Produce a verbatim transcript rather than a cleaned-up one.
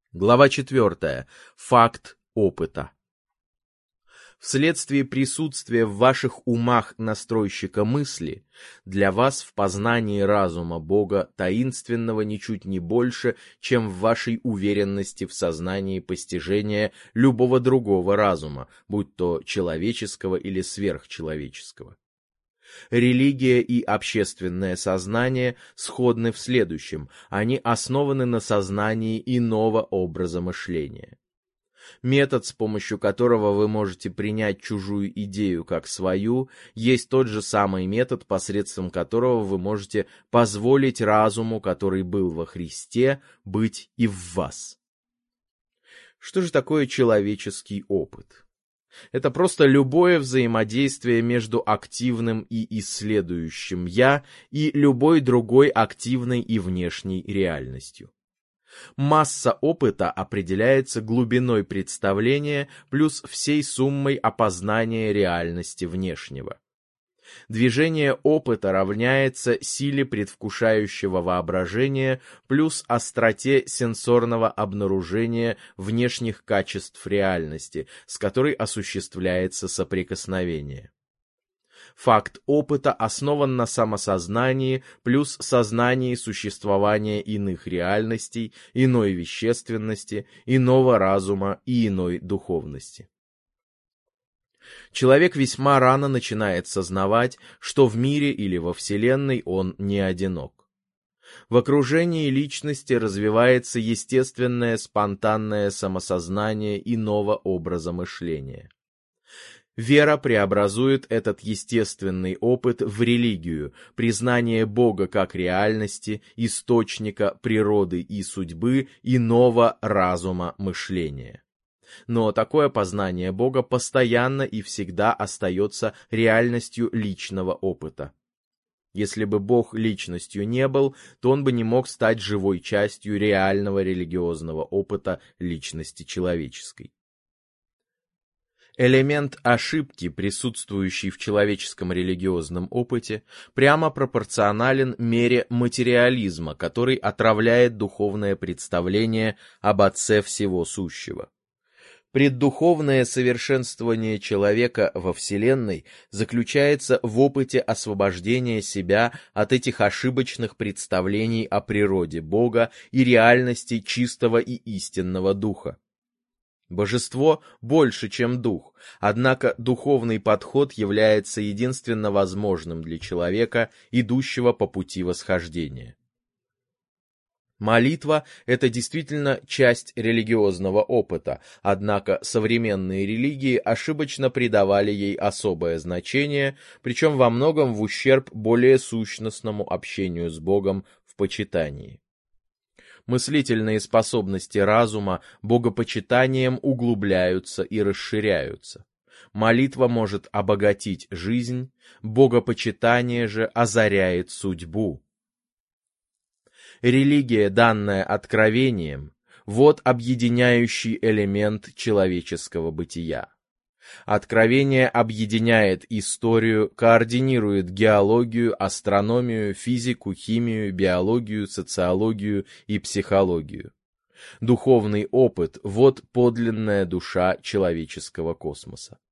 Глава четвертая. Факт опыта. Вследствие присутствия в ваших умах настройщика мысли, для вас в познании разума Бога таинственного ничуть не больше, чем в вашей уверенности в сознании постижения любого другого разума, будь то человеческого или сверхчеловеческого. Религия и общественное сознание сходны в следующем: они основаны на сознании иного образа мышления. Метод, с помощью которого вы можете принять чужую идею как свою, есть тот же самый метод, посредством которого вы можете позволить разуму, который был во Христе, быть и в вас. Что же такое человеческий опыт? Это просто любое взаимодействие между активным и исследующим «я» и любой другой активной и внешней реальностью. Масса опыта определяется глубиной представления плюс всей суммой опознания реальности внешнего. Движение опыта равняется силе предвкушающего воображения плюс остроте сенсорного обнаружения внешних качеств реальности, с которой осуществляется соприкосновение. Факт опыта основан на самосознании плюс сознании существования иных реальностей, иной вещественности, иного разума и иной духовности. Человек весьма рано начинает сознавать, что в мире или во Вселенной он не одинок. В окружении личности развивается естественное спонтанное самосознание иного образа мышления. Вера преобразует этот естественный опыт в религию, признание Бога как реальности, источника природы и судьбы иного разума мышления. Но такое познание Бога постоянно и всегда остается реальностью личного опыта. Если бы Бог личностью не был, то он бы не мог стать живой частью реального религиозного опыта личности человеческой. Элемент ошибки, присутствующий в человеческом религиозном опыте, прямо пропорционален мере материализма, который отравляет духовное представление об Отце всего сущего. Преддуховное совершенствование человека во Вселенной заключается в опыте освобождения себя от этих ошибочных представлений о природе Бога и реальности чистого и истинного Духа. Божество больше, чем дух, однако духовный подход является единственно возможным для человека, идущего по пути восхождения. Молитва – это действительно часть религиозного опыта, однако современные религии ошибочно придавали ей особое значение, причем во многом в ущерб более сущностному общению с Богом в почитании. Мыслительные способности разума богопочитанием углубляются и расширяются. Молитва может обогатить жизнь, богопочитание же озаряет судьбу. Религия, данная откровением, вот объединяющий элемент человеческого бытия. Откровение объединяет историю, координирует геологию, астрономию, физику, химию, биологию, социологию и психологию. Духовный опыт – вот подлинная душа человеческого космоса.